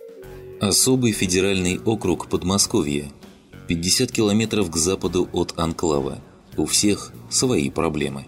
Особый федеральный округ Подмосковье. 50 километров к западу от анклава. У всех свои проблемы.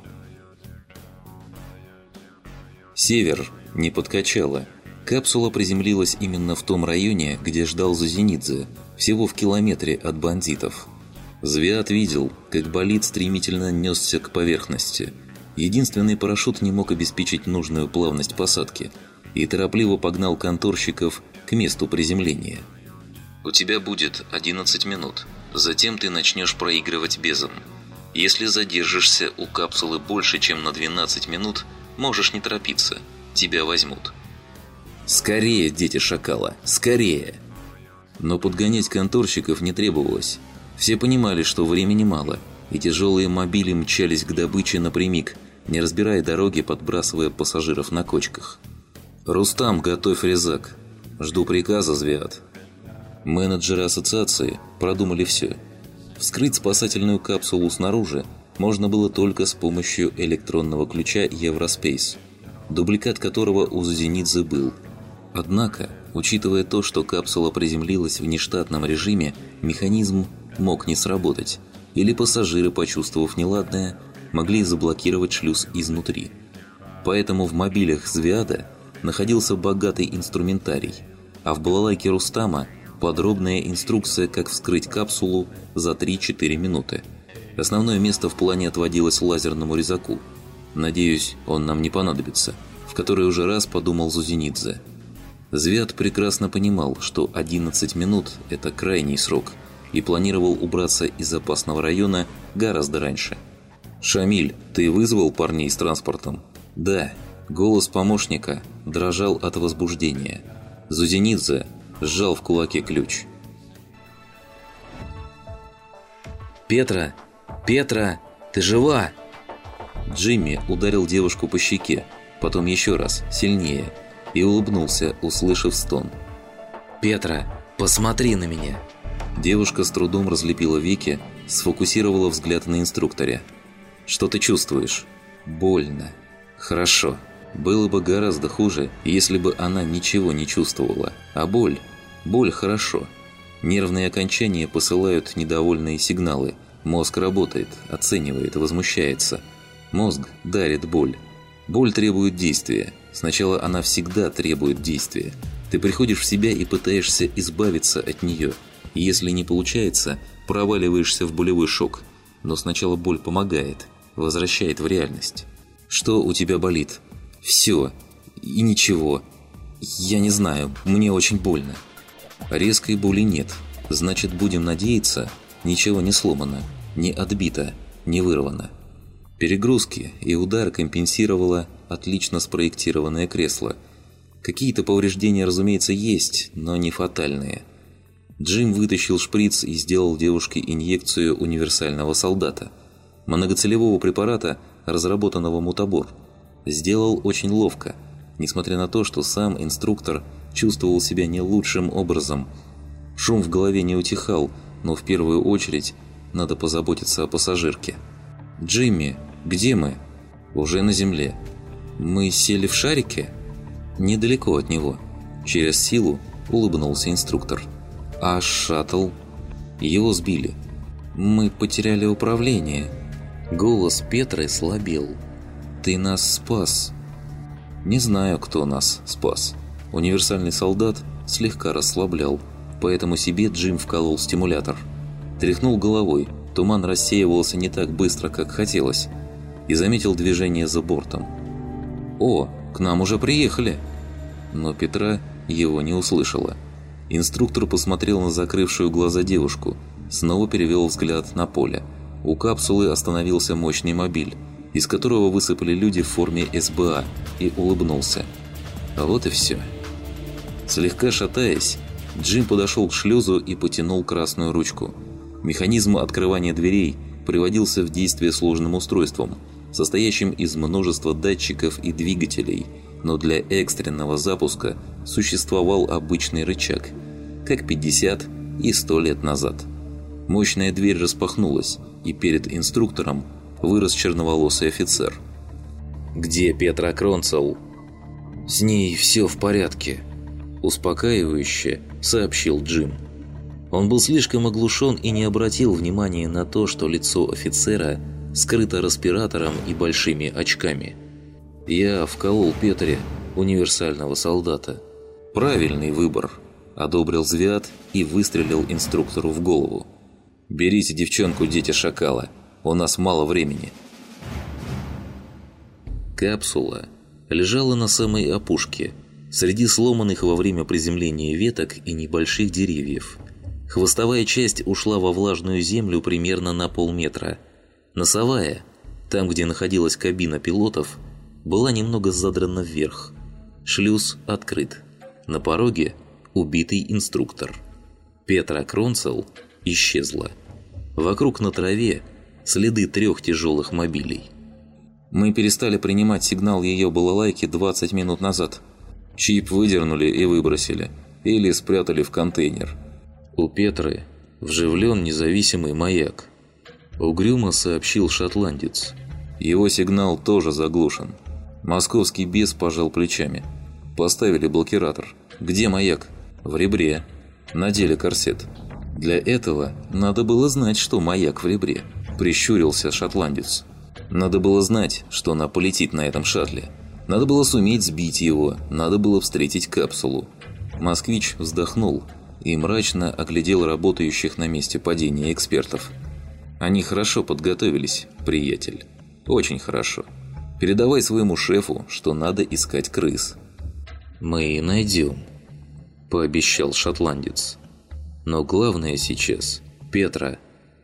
Север не подкачало. Капсула приземлилась именно в том районе, где ждал Зузенидзе, всего в километре от бандитов. Звиат видел, как болид стремительно несся к поверхности. Единственный парашют не мог обеспечить нужную плавность посадки и торопливо погнал конторщиков к месту приземления. «У тебя будет 11 минут. Затем ты начнешь проигрывать безом. Если задержишься у капсулы больше, чем на 12 минут, можешь не торопиться. Тебя возьмут». «Скорее, дети шакала, скорее!» Но подгонять конторщиков не требовалось. Все понимали, что времени мало, и тяжелые мобили мчались к добыче напрямик, не разбирая дороги, подбрасывая пассажиров на кочках. «Рустам, готовь резак. Жду приказа, Звиат». Менеджеры ассоциации продумали все. Вскрыть спасательную капсулу снаружи можно было только с помощью электронного ключа Евроспейс, дубликат которого у Зузенидзе был. Однако, учитывая то, что капсула приземлилась в нештатном режиме, механизм мог не сработать, или пассажиры, почувствовав неладное, могли заблокировать шлюз изнутри. Поэтому в мобилях Звиада находился богатый инструментарий, а в балалайке Рустама подробная инструкция, как вскрыть капсулу за 3-4 минуты. Основное место в плане отводилось лазерному резаку. «Надеюсь, он нам не понадобится», в который уже раз подумал Зузенидзе. Звиат прекрасно понимал, что 11 минут – это крайний срок, и планировал убраться из опасного района гораздо раньше. «Шамиль, ты вызвал парней с транспортом?» «Да». Голос помощника дрожал от возбуждения. Зузенидзе сжал в кулаке ключ. «Петра! Петра! Ты жива?» Джимми ударил девушку по щеке, потом еще раз, сильнее, и улыбнулся, услышав стон. «Петра, посмотри на меня!» Девушка с трудом разлепила веки, сфокусировала взгляд на инструкторе. «Что ты чувствуешь?» «Больно». «Хорошо. Было бы гораздо хуже, если бы она ничего не чувствовала. А боль? Боль хорошо. Нервные окончания посылают недовольные сигналы. Мозг работает, оценивает, возмущается. Мозг дарит боль. Боль требует действия. Сначала она всегда требует действия. Ты приходишь в себя и пытаешься избавиться от нее. Если не получается, проваливаешься в болевой шок. Но сначала боль помогает, возвращает в реальность. Что у тебя болит? Все. И ничего. Я не знаю, мне очень больно. Резкой боли нет. Значит, будем надеяться, ничего не сломано, не отбито, не вырвано. Перегрузки и удар компенсировало отлично спроектированное кресло. Какие-то повреждения, разумеется, есть, но не фатальные. Джим вытащил шприц и сделал девушке инъекцию универсального солдата. Многоцелевого препарата, разработанного Мутабор. Сделал очень ловко, несмотря на то, что сам инструктор чувствовал себя не лучшим образом. Шум в голове не утихал, но в первую очередь надо позаботиться о пассажирке. «Джимми, где мы?» «Уже на земле». «Мы сели в шарике?» «Недалеко от него». Через силу улыбнулся инструктор. «А шаттл?» «Его сбили». «Мы потеряли управление». Голос Петры слабел. «Ты нас спас». Не знаю, кто нас спас. Универсальный солдат слегка расслаблял, поэтому себе Джим вколол стимулятор. Тряхнул головой, туман рассеивался не так быстро, как хотелось, и заметил движение за бортом. «О, к нам уже приехали!» Но Петра его не услышала. Инструктор посмотрел на закрывшую глаза девушку, снова перевел взгляд на поле. У капсулы остановился мощный мобиль, из которого высыпали люди в форме СБА, и улыбнулся. А вот и все. Слегка шатаясь, Джим подошел к шлюзу и потянул красную ручку. Механизм открывания дверей приводился в действие сложным устройством, состоящим из множества датчиков и двигателей, но для экстренного запуска существовал обычный рычаг, как 50 и 100 лет назад. Мощная дверь распахнулась, и перед инструктором вырос черноволосый офицер. «Где Петра Кронцел?» «С ней все в порядке». успокаивающе сообщил Джим. Он был слишком оглушен и не обратил внимания на то, что лицо офицера скрыто респиратором и большими очками. «Я вколол Петре универсального солдата. Правильный выбор», – одобрил Звят и выстрелил инструктору в голову. «Берите девчонку, дети шакала, у нас мало времени». Капсула лежала на самой опушке, среди сломанных во время приземления веток и небольших деревьев. Хвостовая часть ушла во влажную землю примерно на полметра. Носовая, там, где находилась кабина пилотов, была немного задрана вверх. Шлюз открыт. На пороге убитый инструктор. Петра Кронцел исчезла. Вокруг на траве следы 3 тяжелых мобилей. Мы перестали принимать сигнал ее балалайки 20 минут назад. Чип выдернули и выбросили. Или спрятали в контейнер. У Петры вживлен независимый маяк. Угрюмо сообщил шотландец. Его сигнал тоже заглушен. Московский бес пожал плечами. Поставили блокиратор. Где маяк? В ребре. Надели корсет. Для этого надо было знать, что маяк в ребре. Прищурился шотландец. Надо было знать, что она полетит на этом шаттле. Надо было суметь сбить его. Надо было встретить капсулу. Москвич вздохнул и мрачно оглядел работающих на месте падения экспертов. Они хорошо подготовились, приятель. Очень хорошо. Передавай своему шефу, что надо искать крыс. «Мы найдем», – пообещал шотландец. «Но главное сейчас – Петра.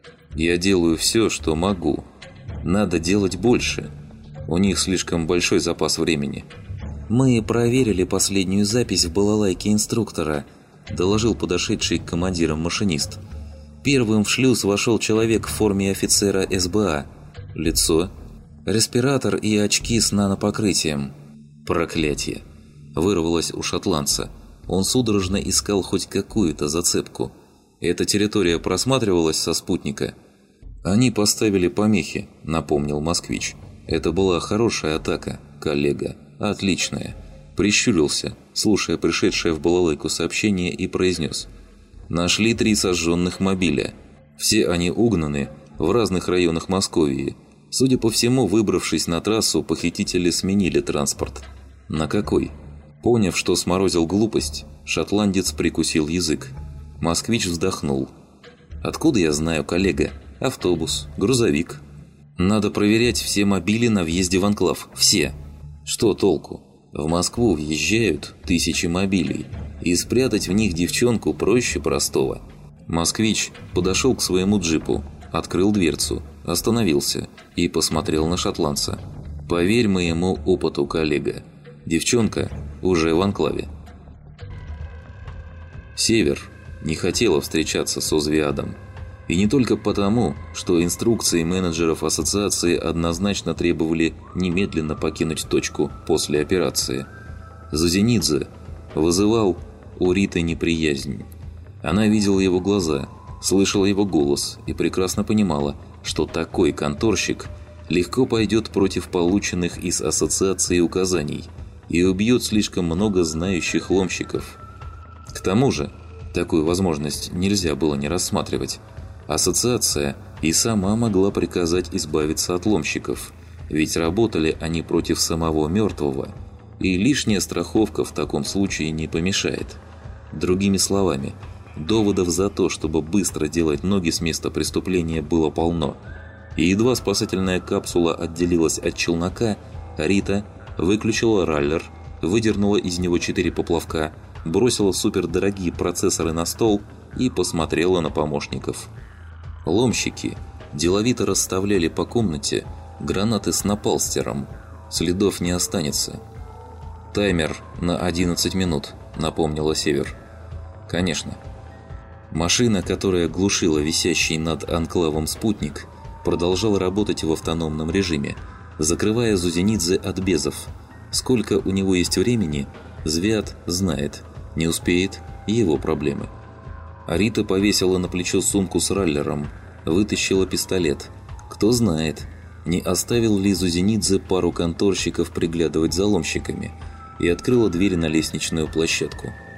Я делаю все, что могу. Надо делать больше. У них слишком большой запас времени». «Мы проверили последнюю запись в балалайке инструктора», – доложил подошедший к командирам машинист. «Первым в шлюз вошел человек в форме офицера СБА. Лицо, респиратор и очки с нанопокрытием». «Проклятие!» – вырвалось у шотландца. Он судорожно искал хоть какую-то зацепку. Эта территория просматривалась со спутника. «Они поставили помехи», – напомнил москвич. «Это была хорошая атака, коллега. Отличная». Прищурился, слушая пришедшее в балалайку сообщение, и произнес. «Нашли 3 сожженных мобиля. Все они угнаны в разных районах Московии. Судя по всему, выбравшись на трассу, похитители сменили транспорт». «На какой?» Поняв, что сморозил глупость, шотландец прикусил язык. Москвич вздохнул. «Откуда я знаю, коллега? Автобус, грузовик. Надо проверять все мобили на въезде в анклав. Все. Что толку? В Москву въезжают 1000 мобилей, и спрятать в них девчонку проще простого». Москвич подошел к своему джипу, открыл дверцу, остановился и посмотрел на шотландца. «Поверь моему опыту, коллега, девчонка уже в анклаве». Север не хотела встречаться с Озвиадом. И не только потому, что инструкции менеджеров ассоциации однозначно требовали немедленно покинуть точку после операции. Зузенидзе вызывал у Риты неприязнь. Она видела его глаза, слышала его голос и прекрасно понимала, что такой конторщик легко пойдет против полученных из ассоциации указаний и убьет слишком много знающих ломщиков. К тому же, такую возможность нельзя было не рассматривать. Ассоциация и сама могла приказать избавиться от ломщиков, ведь работали они против самого мертвого, и лишняя страховка в таком случае не помешает. Другими словами, доводов за то, чтобы быстро делать ноги с места преступления, было полно. И едва спасательная капсула отделилась от челнока, Рита выключила раллер, выдернула из него 4 поплавка, бросила супердорогие процессоры на стол и посмотрела на помощников. Ломщики деловито расставляли по комнате гранаты с напалстером. Следов не останется. «Таймер на 11 минут», — напомнила Север. «Конечно». Машина, которая глушила висящий над анклавом спутник, продолжала работать в автономном режиме, закрывая Зузенидзе от безов. Сколько у него есть времени, Звят знает. Не успеет – его проблемы. Рита повесила на плечо сумку с раллером, вытащила пистолет. Кто знает, не оставил ли Зузенидзе пару конторщиков приглядывать за ломщиками, и открыла дверь на лестничную площадку.